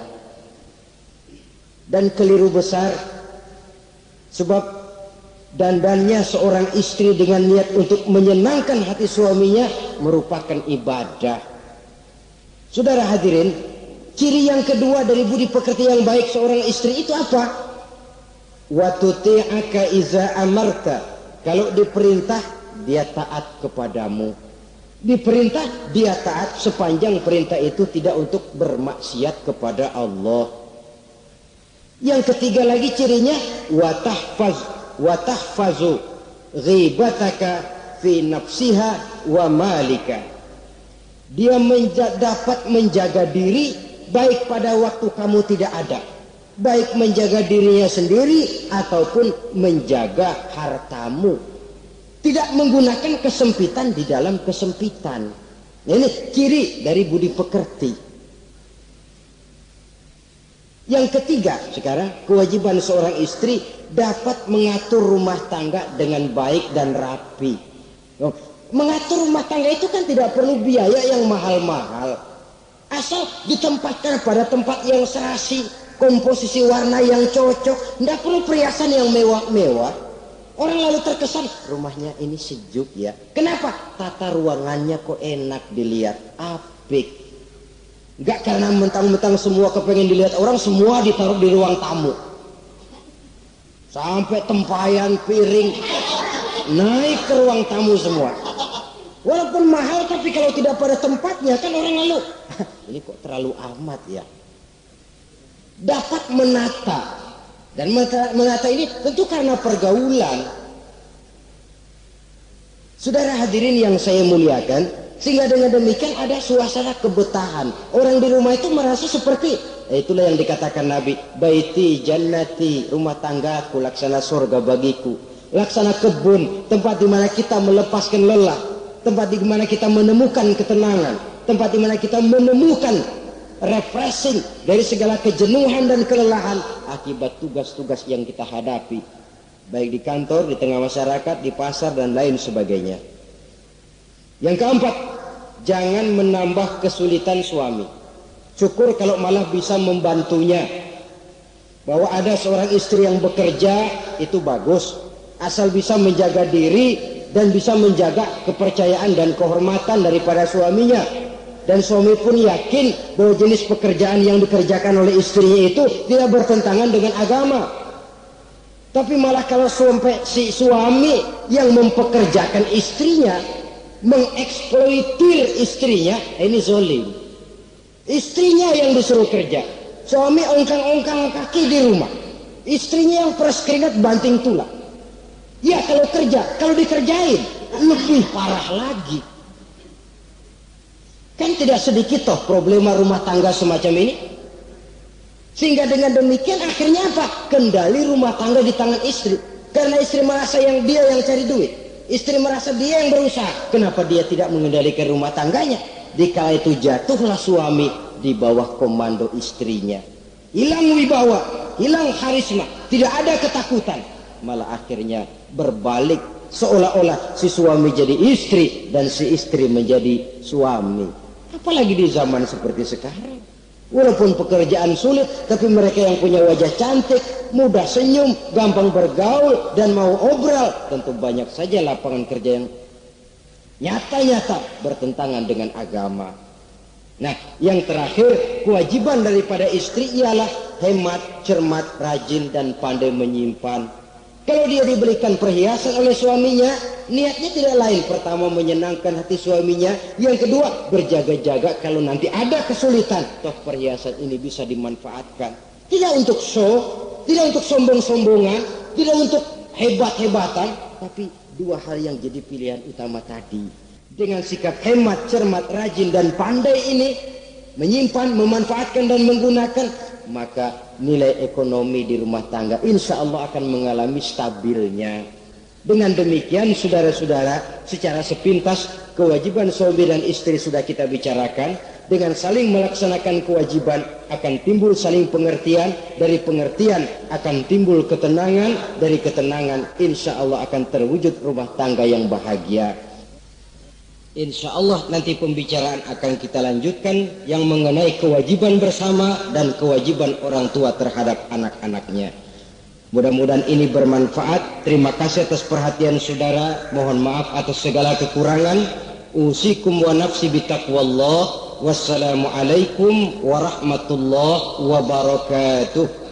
Dan keliru besar, sebab dandannya seorang istri dengan niat untuk menyenangkan hati suaminya merupakan ibadah. Saudara hadirin, ciri yang kedua dari budi pekerti yang baik seorang istri itu apa? Wa tuti'aka iza amarta. Kalau diperintah dia taat kepadamu. Diperintah dia taat sepanjang perintah itu tidak untuk bermaksiat kepada Allah. Yang ketiga lagi cirinya wa tahfazu ghibataka fi nafsiha wa malika. Dia dapat menjaga diri baik pada waktu kamu tidak ada, baik menjaga dirinya sendiri ataupun menjaga hartamu. Tidak menggunakan kesempitan di dalam kesempitan. Ini ciri dari budi pekerti. Yang ketiga sekarang, kewajiban seorang istri dapat mengatur rumah tangga dengan baik dan rapi. Mengatur rumah tangga itu kan tidak perlu biaya yang mahal-mahal. Asal ditempatkan pada tempat yang serasi, komposisi warna yang cocok, tidak perlu perhiasan yang mewah-mewah. Orang lalu terkesan, rumahnya ini sejuk ya. Kenapa? Tata ruangannya kok enak dilihat, apik. Enggak karena mentang-mentang semua kepengen dilihat orang, semua ditaruh di ruang tamu. Sampai tempayan piring naik ke ruang tamu semua. Walaupun mahal, tapi kalau tidak pada tempatnya kan orang lalu, ini kok terlalu amat ya. Dapat menata. Dan menata ini tentu karena pergaulan. Saudara hadirin yang saya muliakan, sehingga dengan demikian ada suasana kebetahan. Orang di rumah itu merasa seperti, itulah yang dikatakan Nabi, baiti jannati, rumah tanggaku laksana surga bagiku. Laksana kebun, tempat di mana kita melepaskan lelah, tempat di mana kita menemukan ketenangan, tempat di mana kita menemukan refreshing dari segala kejenuhan dan kelelahan akibat tugas-tugas yang kita hadapi, baik di kantor, di tengah masyarakat, di pasar dan lain sebagainya. Yang keempat, jangan menambah kesulitan suami. Syukur kalau malah bisa membantunya. Bahwa ada seorang istri yang bekerja itu bagus, asal bisa menjaga diri dan bisa menjaga kepercayaan dan kehormatan daripada suaminya. Dan suami pun yakin bahwa jenis pekerjaan yang dikerjakan oleh istrinya itu tidak bertentangan dengan agama. Tapi malah kalau sampai si suami yang mempekerjakan istrinya, mengeksploitir istrinya, ini zolim. Istrinya yang disuruh kerja, suami ongkang-ongkang kaki di rumah, istrinya yang peras keringat banting tulang. Ya kalau kerja, kalau dikerjain lebih parah lagi. Kan tidak sedikit toh problema rumah tangga semacam ini. Sehingga dengan demikian akhirnya apa? Kendali rumah tangga di tangan istri. Karena istri merasa dia yang cari duit, istri merasa dia yang berusaha. Kenapa dia tidak mengendalikan rumah tangganya? Dikala itu jatuhlah suami di bawah komando istrinya. Hilang wibawa, hilang karisma, tidak ada ketakutan. Malah akhirnya berbalik, seolah-olah si suami jadi istri dan si istri menjadi suami. Apalagi di zaman seperti sekarang. Walaupun pekerjaan sulit, tapi mereka yang punya wajah cantik, mudah senyum, gampang bergaul, dan mau obral, tentu banyak saja lapangan kerja yang nyata-nyata bertentangan dengan agama. Nah, yang terakhir, kewajiban daripada istri ialah hemat, cermat, rajin, dan pandai menyimpan. Kalau dia diberikan perhiasan oleh suaminya, niatnya tidak lain. Pertama, menyenangkan hati suaminya. Yang kedua, berjaga-jaga kalau nanti ada kesulitan, toh perhiasan ini bisa dimanfaatkan. Tidak untuk show, tidak untuk sombong-sombongan, tidak untuk hebat-hebatan, tapi dua hal yang jadi pilihan utama tadi. Dengan sikap hemat, cermat, rajin, dan pandai ini, menyimpan, memanfaatkan, dan menggunakan, maka nilai ekonomi di rumah tangga insya Allah akan mengalami stabilnya. Dengan demikian saudara-saudara, secara sepintas kewajiban suami dan istri sudah kita bicarakan. Dengan saling melaksanakan kewajiban akan timbul saling pengertian, dari pengertian akan timbul ketenangan, dari ketenangan insya Allah akan terwujud rumah tangga yang bahagia. Insya Allah nanti pembicaraan akan kita lanjutkan yang mengenai kewajiban bersama dan kewajiban orang tua terhadap anak-anaknya. Mudah-mudahan ini bermanfaat. Terima kasih atas perhatian saudara. Mohon maaf atas segala kekurangan. Usikum wa nafsi bitaqwallah. Wassalamualaikum warahmatullahi wabarakatuh.